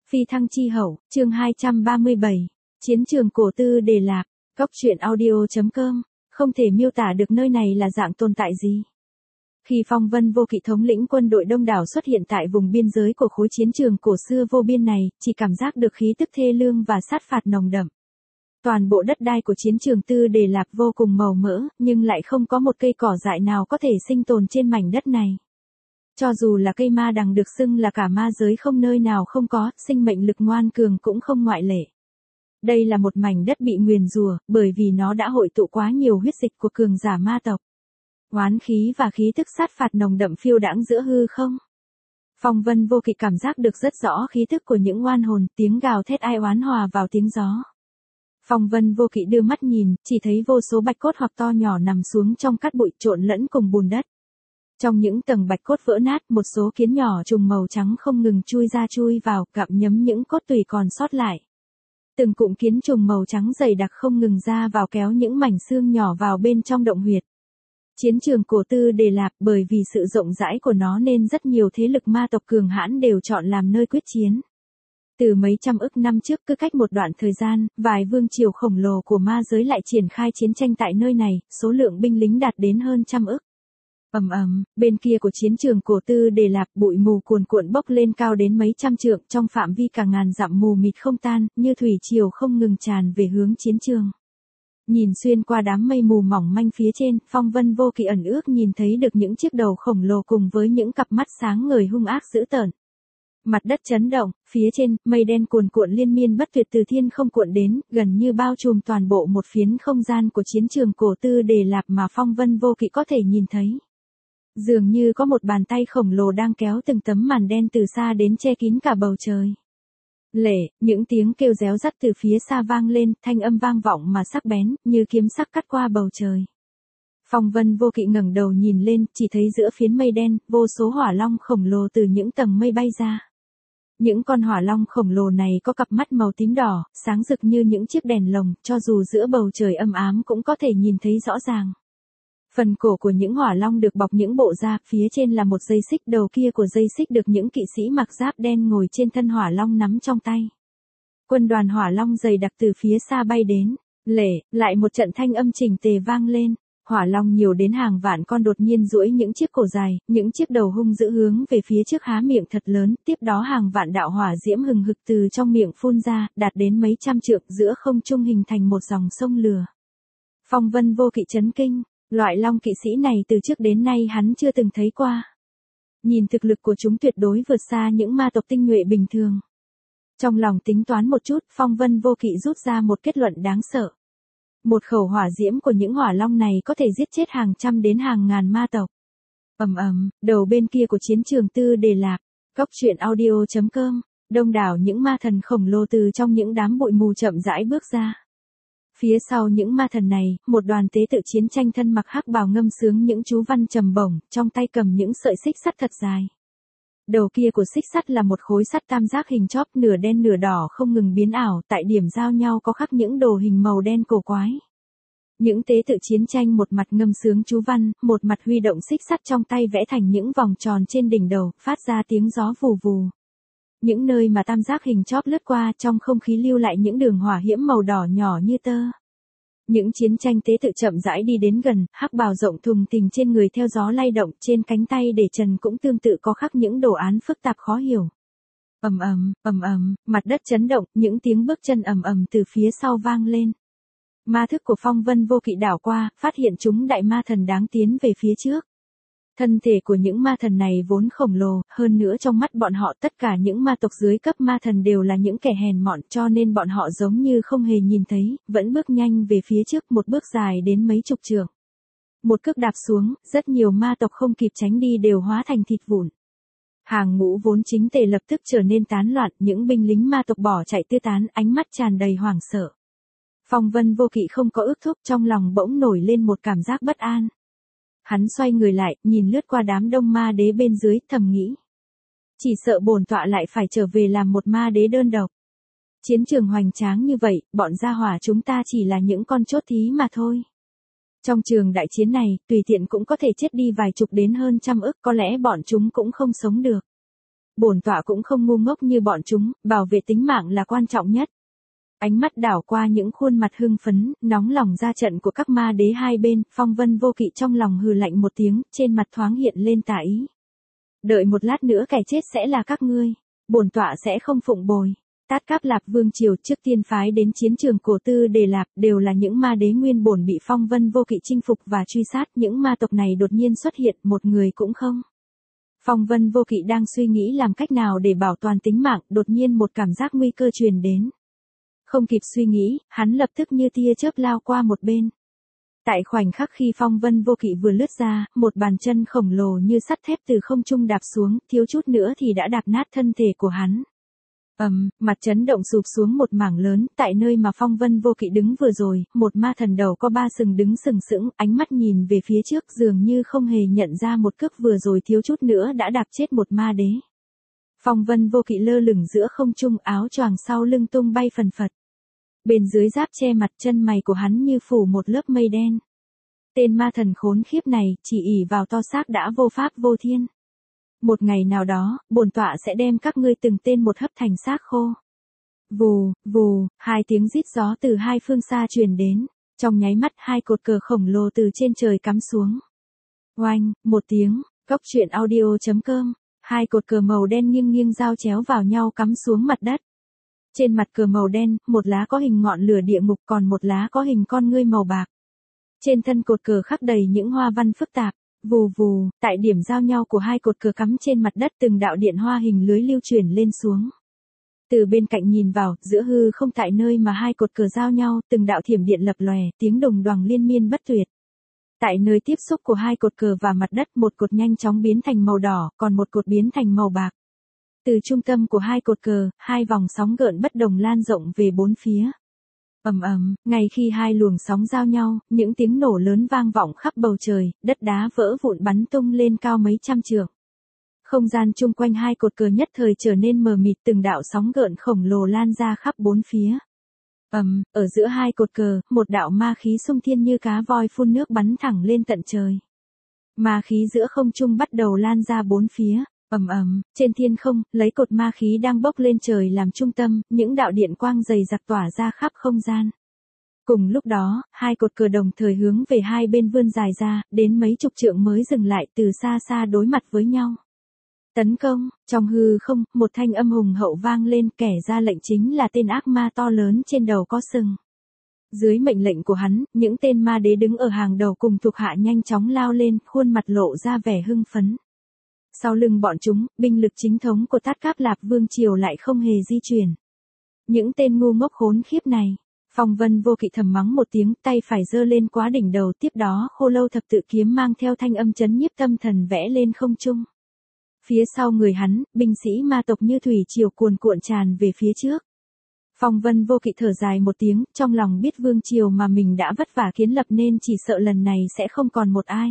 Phi thăng chi hậu, chương 237, chiến trường cổ tư Đề Lạp, góc truyện audio.com, không thể miêu tả được nơi này là dạng tồn tại gì. Khi Phong Vân Vô Kỵ thống lĩnh quân đội đông đảo xuất hiện tại vùng biên giới của khối chiến trường cổ xưa vô biên này, chỉ cảm giác được khí tức thê lương và sát phạt nồng đậm. Toàn bộ đất đai của chiến trường tư Đề Lạp vô cùng màu mỡ, nhưng lại không có một cây cỏ dại nào có thể sinh tồn trên mảnh đất này. Cho dù là cây ma đằng được xưng là cả ma giới không nơi nào không có, sinh mệnh lực ngoan cường cũng không ngoại lệ. Đây là một mảnh đất bị nguyền rủa, bởi vì nó đã hội tụ quá nhiều huyết dịch của cường giả ma tộc. Oán khí và khí tức sát phạt nồng đậm phiêu đãng giữa hư không. Phong Vân Vô Kỵ cảm giác được rất rõ khí tức của những oan hồn, tiếng gào thét ai oán hòa vào tiếng gió. Phong Vân Vô Kỵ đưa mắt nhìn, chỉ thấy vô số bạch cốt hoặc to nhỏ nằm xuống trong cát bụi trộn lẫn cùng bùn đất. Trong những tầng bạch cốt vỡ nát, một số kiến nhỏ trùng màu trắng không ngừng chui ra chui vào, gặm nhấm những cốt tủy còn sót lại. Từng cụm kiến trùng màu trắng dày đặc không ngừng ra vào kéo những mảnh xương nhỏ vào bên trong động huyệt. Chiến trường cổ tư Đề Lạp, bởi vì sự rộng rãi của nó nên rất nhiều thế lực ma tộc cường hãn đều chọn làm nơi quyết chiến. Từ mấy trăm ức năm trước, cứ cách một đoạn thời gian, vài vương triều khổng lồ của ma giới lại triển khai chiến tranh tại nơi này, số lượng binh lính đạt đến hơn trăm ức. Bên kia của chiến trường cổ tư Đề Lạp, bụi mù cuồn cuộn bốc lên cao đến mấy trăm trượng, trong phạm vi cả ngàn dặm mù mịt không tan, như thủy triều không ngừng tràn về hướng chiến trường. Nhìn xuyên qua đám mây mù mỏng manh phía trên, Phong Vân Vô Kỵ ẩn ước nhìn thấy được những chiếc đầu khổng lồ cùng với những cặp mắt sáng ngời hung ác dữ tợn. Mặt đất chấn động, phía trên, mây đen cuồn cuộn liên miên bất tuyệt từ thiên không cuộn đến, gần như bao trùm toàn bộ một phiến không gian của chiến trường cổ tư Đề Lạp mà Phong Vân Vô Kỵ có thể nhìn thấy. Dường như có một bàn tay khổng lồ đang kéo từng tấm màn đen từ xa đến che kín cả bầu trời. Những tiếng kêu réo rắt từ phía xa vang lên, thanh âm vang vọng mà sắc bén, như kiếm sắc cắt qua bầu trời. Phong Vân Vô Kỵ ngẩng đầu nhìn lên, chỉ thấy giữa phiến mây đen, vô số hỏa long khổng lồ từ những tầng mây bay ra. Những con hỏa long khổng lồ này có cặp mắt màu tím đỏ, sáng rực như những chiếc đèn lồng, cho dù giữa bầu trời âm ám cũng có thể nhìn thấy rõ ràng. Phần cổ của những hỏa long được bọc những bộ da, phía trên là một dây xích, đầu kia của dây xích được những kỵ sĩ mặc giáp đen ngồi trên thân hỏa long nắm trong tay. Quân đoàn hỏa long dày đặc từ phía xa bay đến, lại một trận thanh âm chỉnh tề vang lên. Hỏa long nhiều đến hàng vạn con đột nhiên duỗi những chiếc cổ dài, những chiếc đầu hung dữ hướng về phía trước há miệng thật lớn, tiếp đó hàng vạn đạo hỏa diễm hừng hực từ trong miệng phun ra, đạt đến mấy trăm trượng giữa không trung hình thành một dòng sông lửa. Phong Vân Vô Kỵ chấn kinh, loại long kỵ sĩ này từ trước đến nay hắn chưa từng thấy qua. Nhìn thực lực của chúng tuyệt đối vượt xa những ma tộc tinh nhuệ bình thường. Trong lòng tính toán một chút, Phong Vân Vô Kỵ rút ra một kết luận đáng sợ. Một khẩu hỏa diễm của những hỏa long này có thể giết chết hàng trăm đến hàng ngàn ma tộc. Đầu bên kia của chiến trường tư Đề Lạp, góc truyện audio.com, đông đảo những ma thần khổng lồ từ trong những đám bụi mù chậm rãi bước ra. Phía sau những ma thần này, một đoàn tế tự chiến tranh thân mặc hắc bào ngâm sướng những chú văn trầm bổng, trong tay cầm những sợi xích sắt thật dài. Đầu kia của xích sắt là một khối sắt tam giác hình chóp nửa đen nửa đỏ không ngừng biến ảo, tại điểm giao nhau có khắc những đồ hình màu đen cổ quái. Những tế tự chiến tranh một mặt ngâm sướng chú văn, một mặt huy động xích sắt trong tay vẽ thành những vòng tròn trên đỉnh đầu, phát ra tiếng gió vù vù. Những nơi mà tam giác hình chóp lướt qua, trong không khí lưu lại những đường hỏa hiểm màu đỏ nhỏ như tơ. Những chiến tranh tế tự chậm rãi đi đến gần, hắc bào rộng thùng thình trên người theo gió lay động, trên cánh tay để trần cũng tương tự có khắc những đồ án phức tạp khó hiểu. Mặt đất chấn động, những tiếng bước chân từ phía sau vang lên. Ma thức của Phong Vân Vô Kỵ đảo qua, phát hiện chúng đại ma thần đáng tiến về phía trước. Thân thể của những ma thần này vốn khổng lồ, hơn nữa trong mắt bọn họ tất cả những ma tộc dưới cấp ma thần đều là những kẻ hèn mọn, cho nên bọn họ giống như không hề nhìn thấy, vẫn bước nhanh về phía trước, một bước dài đến mấy chục trượng. Một cước đạp xuống, rất nhiều ma tộc không kịp tránh đi đều hóa thành thịt vụn. Hàng ngũ vốn chính tề lập tức trở nên tán loạn, những binh lính ma tộc bỏ chạy tứ tán, ánh mắt tràn đầy hoảng sợ. Phong Vân Vô Kỵ không có ước thúc, trong lòng bỗng nổi lên một cảm giác bất an. Hắn xoay người lại, nhìn lướt qua đám đông ma đế bên dưới, thầm nghĩ. Chỉ sợ bổn tọa lại phải trở về làm một ma đế đơn độc. Chiến trường hoành tráng như vậy, bọn gia hỏa chúng ta chỉ là những con chốt thí mà thôi. Trong trường đại chiến này, tùy tiện cũng có thể chết đi vài chục đến hơn trăm ức, có lẽ bọn chúng cũng không sống được. Bổn tọa cũng không ngu ngốc như bọn chúng, bảo vệ tính mạng là quan trọng nhất. Ánh mắt đảo qua những khuôn mặt hưng phấn, nóng lòng ra trận của các ma đế hai bên, Phong Vân Vô Kỵ trong lòng hừ lạnh một tiếng, trên mặt thoáng hiện lên tà ý. Đợi một lát nữa kẻ chết sẽ là các ngươi, bổn tọa sẽ không phụng bồi. Tát Cáp Lạp Vương triều trước tiên phái đến chiến trường Cổ Tư Đề Lạp đều là những ma đế nguyên bổn bị Phong Vân Vô Kỵ chinh phục và truy sát, những ma tộc này đột nhiên xuất hiện, một người cũng không. Phong Vân Vô Kỵ đang suy nghĩ làm cách nào để bảo toàn tính mạng, đột nhiên một cảm giác nguy cơ truyền đến. Không kịp suy nghĩ, hắn lập tức như tia chớp lao qua một bên. Tại khoảnh khắc khi Phong Vân Vô Kỵ vừa lướt ra, một bàn chân khổng lồ như sắt thép từ không trung đạp xuống, thiếu chút nữa thì đã đạp nát thân thể của hắn. Mặt chấn động sụp xuống một mảng lớn, tại nơi mà Phong Vân Vô Kỵ đứng vừa rồi, một ma thần đầu có 3 sừng đứng sừng sững, ánh mắt nhìn về phía trước dường như không hề nhận ra một cước vừa rồi thiếu chút nữa đã đạp chết một ma đế. Phong Vân Vô Kỵ lơ lửng giữa không trung, áo choàng sau lưng tung bay phần phật. Bên dưới giáp che mặt, chân mày của hắn như phủ một lớp mây đen. Tên ma thần khốn khiếp này, chỉ ỷ vào to xác đã vô pháp vô thiên. Một ngày nào đó, bổn tọa sẽ đem các ngươi từng tên một hấp thành xác khô. Vù, vù, hai tiếng rít gió từ hai phương xa truyền đến. Trong nháy mắt hai cột cờ khổng lồ từ trên trời cắm xuống. Oanh, một tiếng, Cốc Truyện Audio.com. Hai cột cờ màu đen nghiêng nghiêng giao chéo vào nhau cắm xuống mặt đất. Trên mặt cờ màu đen, một lá có hình ngọn lửa địa ngục, còn một lá có hình con ngươi màu bạc. Trên thân cột cờ khắc đầy những hoa văn phức tạp. Vù vù, tại điểm giao nhau của hai cột cờ cắm trên mặt đất, từng đạo điện hoa hình lưới lưu chuyển lên xuống. Từ bên cạnh nhìn vào, giữa hư không tại nơi mà hai cột cờ giao nhau, từng đạo thiểm điện lập lòe, tiếng đồng đoàng liên miên bất tuyệt. Tại nơi tiếp xúc của hai cột cờ và mặt đất, một cột nhanh chóng biến thành màu đỏ, còn một cột biến thành màu bạc. Từ trung tâm của hai cột cờ, hai vòng sóng gợn bất đồng lan rộng về bốn phía. Ngay khi hai luồng sóng giao nhau, những tiếng nổ lớn vang vọng khắp bầu trời, đất đá vỡ vụn bắn tung lên cao mấy trăm trượng. Không gian chung quanh hai cột cờ nhất thời trở nên mờ mịt, từng đạo sóng gợn khổng lồ lan ra khắp bốn phía. Ở giữa hai cột cờ, một đạo ma khí xung thiên như cá voi phun nước bắn thẳng lên tận trời. Ma khí giữa không trung bắt đầu lan ra bốn phía. Trên thiên không, lấy cột ma khí đang bốc lên trời làm trung tâm, những đạo điện quang dày đặc tỏa ra khắp không gian. Cùng lúc đó, hai cột cờ đồng thời hướng về hai bên vươn dài ra, đến mấy chục trượng mới dừng lại, từ xa xa đối mặt với nhau. Tấn công, trong hư không, một thanh âm hùng hậu vang lên, kẻ ra lệnh chính là tên ác ma to lớn trên đầu có sừng. Dưới mệnh lệnh của hắn, những tên ma đế đứng ở hàng đầu cùng thuộc hạ nhanh chóng lao lên, khuôn mặt lộ ra vẻ hưng phấn. Sau lưng bọn chúng, binh lực chính thống của Tát Cáp Lạp Vương triều lại không hề di chuyển. Những tên ngu ngốc khốn khiếp này. Phong Vân Vô Kỵ thầm mắng một tiếng, tay phải giơ lên quá đỉnh đầu, tiếp đó Khô Lâu Thập Tự Kiếm mang theo thanh âm chấn nhiếp tâm thần vẽ lên không trung. Phía sau người hắn, binh sĩ ma tộc như thủy triều cuồn cuộn tràn về phía trước. Phong Vân Vô Kỵ thở dài một tiếng, trong lòng biết vương triều mà mình đã vất vả kiến lập nên chỉ sợ lần này sẽ không còn một ai.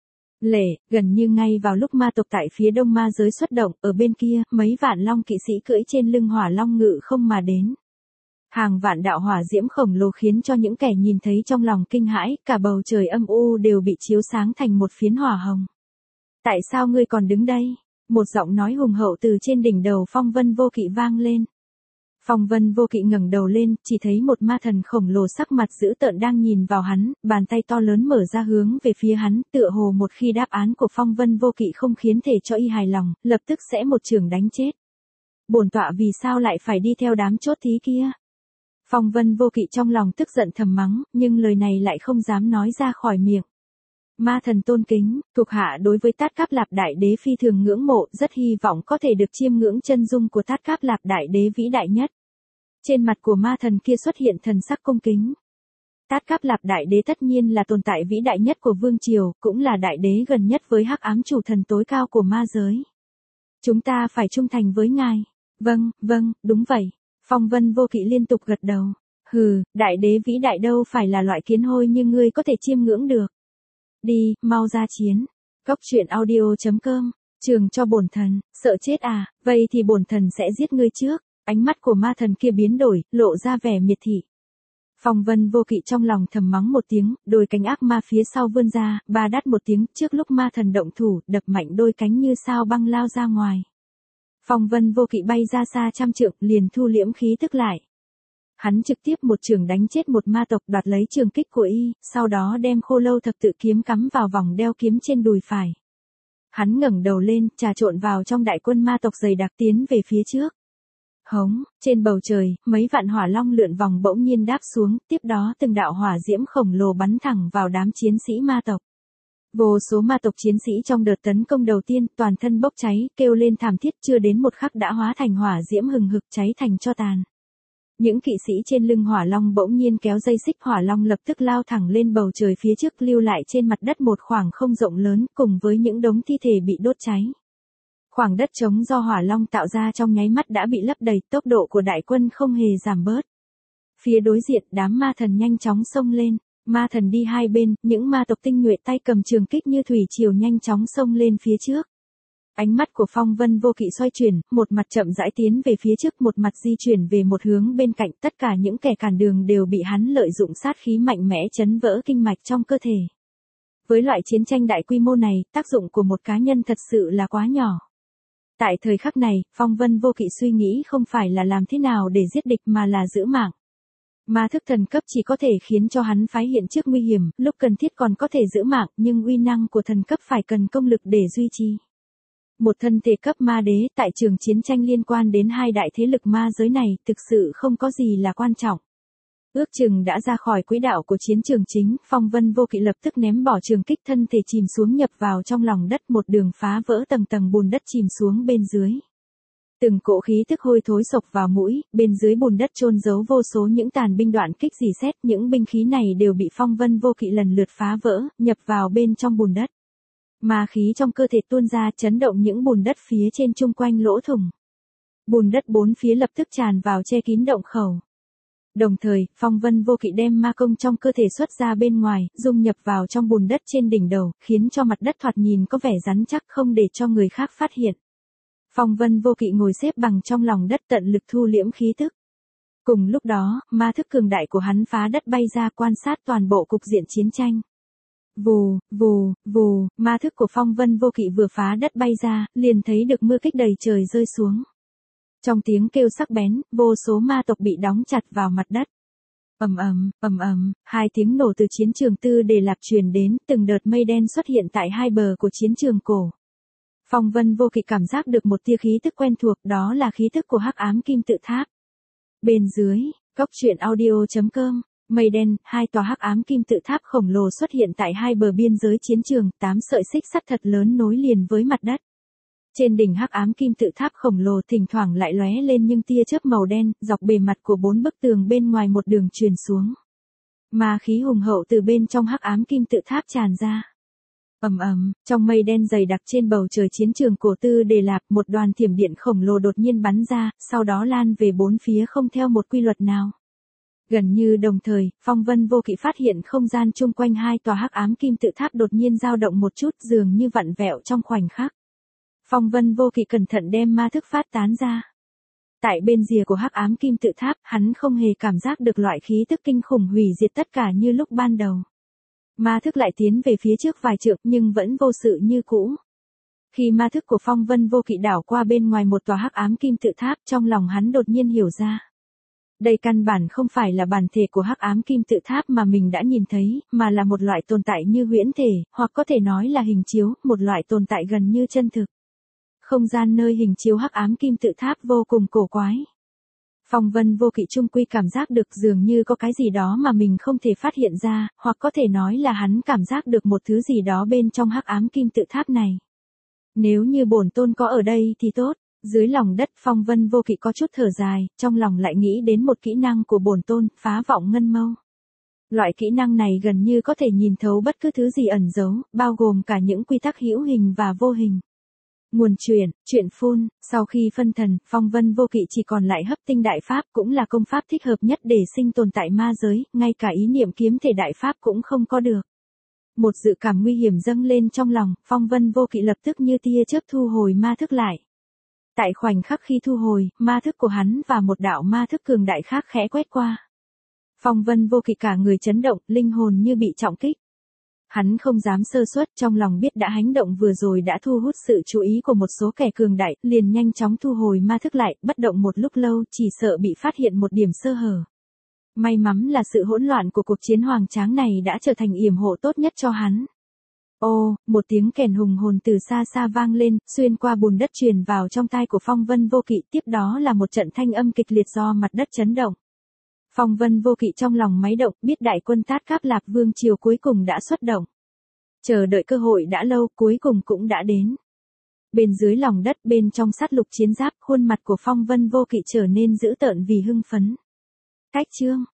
Gần như ngay vào lúc ma tộc tại phía đông ma giới xuất động, ở bên kia, mấy vạn long kỵ sĩ cưỡi trên lưng hỏa long ngự không mà đến. Hàng vạn đạo hỏa diễm khổng lồ khiến cho những kẻ nhìn thấy trong lòng kinh hãi, cả bầu trời âm u đều bị chiếu sáng thành một phiến hỏa hồng. Tại sao ngươi còn đứng đây? Một giọng nói hùng hậu từ trên đỉnh đầu Phong Vân Vô Kỵ vang lên. Phong Vân Vô Kỵ ngẩng đầu lên, chỉ thấy một ma thần khổng lồ sắc mặt dữ tợn đang nhìn vào hắn, bàn tay to lớn mở ra hướng về phía hắn, tựa hồ một khi đáp án của Phong Vân Vô Kỵ không khiến thể cho y hài lòng, lập tức sẽ một chưởng đánh chết. Bổn tọa vì sao lại phải đi theo đám chốt thí kia? Phong Vân Vô Kỵ trong lòng tức giận thầm mắng, nhưng lời này lại không dám nói ra khỏi miệng. Ma thần tôn kính, thuộc hạ đối với Tát Cáp Lạp Đại Đế phi thường ngưỡng mộ, rất hy vọng có thể được chiêm ngưỡng chân dung của Tát Cáp Lạp Đại Đế vĩ đại nhất. Trên mặt của ma thần kia xuất hiện thần sắc cung kính. Tát Cáp Lạp Đại Đế tất nhiên là tồn tại vĩ đại nhất của vương triều, cũng là đại đế gần nhất với Hắc Ám chủ thần tối cao của ma giới. Chúng ta phải trung thành với ngài. Vâng, đúng vậy. Phong Vân Vô Kỵ liên tục gật đầu. Đại đế vĩ đại đâu phải là loại kiến hôi như ngươi có thể chiêm ngưỡng được. Đi, mau ra chiến. Cốc Truyện Audio.com. Trường cho bổn thần, sợ chết à, vậy thì bổn thần sẽ giết ngươi trước. Ánh mắt của ma thần kia biến đổi, lộ ra vẻ miệt thị. Phong Vân Vô Kỵ trong lòng thầm mắng một tiếng, đôi cánh ác ma phía sau vươn ra, ba đát một tiếng, trước lúc ma thần động thủ, đập mạnh đôi cánh như sao băng lao ra ngoài. Phong vân vô kỵ bay ra xa trăm trượng, liền thu liễm khí tức lại. Hắn trực tiếp một chưởng đánh chết một ma tộc, đoạt lấy trường kích của y, sau đó đem khô lâu thập tự kiếm cắm vào vòng đeo kiếm trên đùi phải. Hắn ngẩng đầu lên, trà trộn vào trong đại quân ma tộc dày đặc tiến về phía trước. Hống, trên bầu trời, mấy vạn hỏa long lượn vòng bỗng nhiên đáp xuống, tiếp đó từng đạo hỏa diễm khổng lồ bắn thẳng vào đám chiến sĩ ma tộc. Vô số ma tộc chiến sĩ trong đợt tấn công đầu tiên, toàn thân bốc cháy, kêu lên thảm thiết, chưa đến một khắc đã hóa thành hỏa diễm hừng hực cháy thành tro tàn. Những kỵ sĩ trên lưng hỏa long bỗng nhiên kéo dây xích, hỏa long lập tức lao thẳng lên bầu trời phía trước, lưu lại trên mặt đất một khoảng không rộng lớn, cùng với những đống thi thể bị đốt cháy. Khoảng đất trống do hỏa long tạo ra trong nháy mắt đã bị lấp đầy, tốc độ của đại quân không hề giảm bớt. Phía đối diện, đám ma thần nhanh chóng xông lên. Ma thần đi hai bên, những ma tộc tinh nhuệ tay cầm trường kích như thủy triều nhanh chóng xông lên phía trước. Ánh mắt của Phong Vân Vô Kỵ xoay chuyển, một mặt chậm rãi tiến về phía trước, một mặt di chuyển về một hướng bên cạnh, tất cả những kẻ cản đường đều bị hắn lợi dụng sát khí mạnh mẽ chấn vỡ kinh mạch trong cơ thể. Với loại chiến tranh đại quy mô này, tác dụng của một cá nhân thật sự là quá nhỏ. Tại thời khắc này, Phong Vân Vô Kỵ suy nghĩ không phải là làm thế nào để giết địch mà là giữ mạng. Ma thức thần cấp chỉ có thể khiến cho hắn phái hiện trước nguy hiểm, lúc cần thiết còn có thể giữ mạng, nhưng uy năng của thần cấp phải cần công lực để duy trì. Một thân thể cấp ma đế tại trường chiến tranh liên quan đến hai đại thế lực ma giới này thực sự không có gì là quan trọng. Ước chừng đã ra khỏi quỹ đạo của chiến trường chính, Phong Vân Vô Kỵ lập tức ném bỏ trường kích, thân thể chìm xuống nhập vào trong lòng đất, một đường phá vỡ tầng tầng bùn đất chìm xuống bên dưới. Từng cỗ khí tức hôi thối xộc vào mũi, bên dưới bùn đất chôn giấu vô số những tàn binh đoạn kích rỉ sét, những binh khí này đều bị Phong Vân Vô Kỵ lần lượt phá vỡ, nhập vào bên trong bùn đất. Ma khí trong cơ thể tuôn ra, chấn động những bùn đất phía trên chung quanh lỗ thủng. Bùn đất bốn phía lập tức tràn vào che kín động khẩu. Đồng thời, Phong Vân Vô Kỵ đem ma công trong cơ thể xuất ra bên ngoài, dung nhập vào trong bùn đất trên đỉnh đầu, khiến cho mặt đất thoạt nhìn có vẻ rắn chắc, không để cho người khác phát hiện. Phong Vân Vô Kỵ ngồi xếp bằng trong lòng đất, tận lực thu liễm khí tức. Cùng lúc đó, ma thức cường đại của hắn phá đất bay ra, quan sát toàn bộ cục diện chiến tranh. Vù, vù, vù, ma thức của Phong Vân Vô Kỵ vừa phá đất bay ra, liền thấy được mưa kích đầy trời rơi xuống. Trong tiếng kêu sắc bén, vô số ma tộc bị đóng chặt vào mặt đất. Ầm ầm, hai tiếng nổ từ chiến trường Tư Đề Lạp truyền đến, từng đợt mây đen xuất hiện tại hai bờ của chiến trường cổ. Phong Vân Vô Kỵ cảm giác được một tia khí tức quen thuộc, đó là khí tức của Hắc Ám Kim Tự Tháp. Bên dưới, Cốc Truyện Audio.com, mây đen, hai tòa Hắc Ám Kim Tự Tháp khổng lồ xuất hiện tại hai bờ biên giới chiến trường, 8 sợi xích sắt thật lớn nối liền với mặt đất. Trên đỉnh Hắc Ám Kim Tự Tháp khổng lồ thỉnh thoảng lại lóe lên những tia chớp màu đen, dọc bề mặt của 4 bức tường bên ngoài một đường truyền xuống. Ma khí hùng hậu từ bên trong Hắc Ám Kim Tự Tháp tràn ra. Trong mây đen dày đặc trên bầu trời chiến trường cổ Tư Đề Lạp, một đoàn thiểm điện khổng lồ đột nhiên bắn ra, sau đó lan về bốn phía không theo một quy luật nào. Gần như đồng thời, Phong Vân Vô Kỵ phát hiện không gian chung quanh hai tòa Hắc Ám Kim Tự Tháp đột nhiên dao động một chút, dường như vặn vẹo trong khoảnh khắc. Phong Vân Vô Kỵ cẩn thận đem ma thức phát tán ra. Tại bên rìa của Hắc Ám Kim Tự Tháp, hắn không hề cảm giác được loại khí tức kinh khủng hủy diệt tất cả như lúc ban đầu. Ma thức lại tiến về phía trước vài trượng nhưng vẫn vô sự như cũ. Khi ma thức của Phong Vân Vô Kỵ đảo qua bên ngoài một tòa Hắc Ám Kim Tự Tháp, trong lòng hắn đột nhiên hiểu ra. Đây căn bản không phải là bản thể của Hắc Ám Kim Tự Tháp mà mình đã nhìn thấy, mà là một loại tồn tại như huyễn thể, hoặc có thể nói là hình chiếu, một loại tồn tại gần như chân thực. Không gian nơi hình chiếu Hắc Ám Kim Tự Tháp vô cùng cổ quái. Phong Vân Vô Kỵ chung quy cảm giác được dường như có cái gì đó mà mình không thể phát hiện ra, hoặc có thể nói là hắn cảm giác được một thứ gì đó bên trong Hắc Ám Kim Tự Tháp này. Nếu như bổn tôn có ở đây thì tốt. Dưới lòng đất, Phong Vân Vô Kỵ có chút thở dài, trong lòng lại nghĩ đến một kỹ năng của bổn tôn, phá vọng ngân mâu. Loại kỹ năng này gần như có thể nhìn thấu bất cứ thứ gì ẩn giấu, bao gồm cả những quy tắc hữu hình và vô hình. Nguồn truyện phun, sau khi phân thần, Phong Vân Vô Kỵ chỉ còn lại hấp tinh đại pháp, cũng là công pháp thích hợp nhất để sinh tồn tại ma giới, ngay cả ý niệm kiếm thể đại pháp cũng không có được. Một dự cảm nguy hiểm dâng lên trong lòng, Phong Vân Vô Kỵ lập tức như tia chớp thu hồi ma thức lại. Tại khoảnh khắc khi thu hồi, ma thức của hắn và một đạo ma thức cường đại khác khẽ quét qua. Phong Vân Vô Kỵ cả người chấn động, linh hồn như bị trọng kích. Hắn không dám sơ suất, trong lòng biết đã hành động vừa rồi đã thu hút sự chú ý của một số kẻ cường đại, liền nhanh chóng thu hồi ma thức lại, bất động một lúc lâu, chỉ sợ bị phát hiện một điểm sơ hở. May mắn là sự hỗn loạn của cuộc chiến hoành tráng này đã trở thành yểm hộ tốt nhất cho hắn. Ô, một tiếng kèn hùng hồn từ xa xa vang lên, xuyên qua bùn đất truyền vào trong tai của Phong Vân Vô Kỵ, tiếp đó là một trận thanh âm kịch liệt do mặt đất chấn động. Phong Vân Vô Kỵ trong lòng máy động, biết đại quân Tát Cáp Lạc Vương triều cuối cùng đã xuất động. Chờ đợi cơ hội đã lâu, cuối cùng cũng đã đến. Bên dưới lòng đất, bên trong sắt lục chiến giáp, khuôn mặt của Phong Vân Vô Kỵ trở nên dữ tợn vì hưng phấn. Cách chương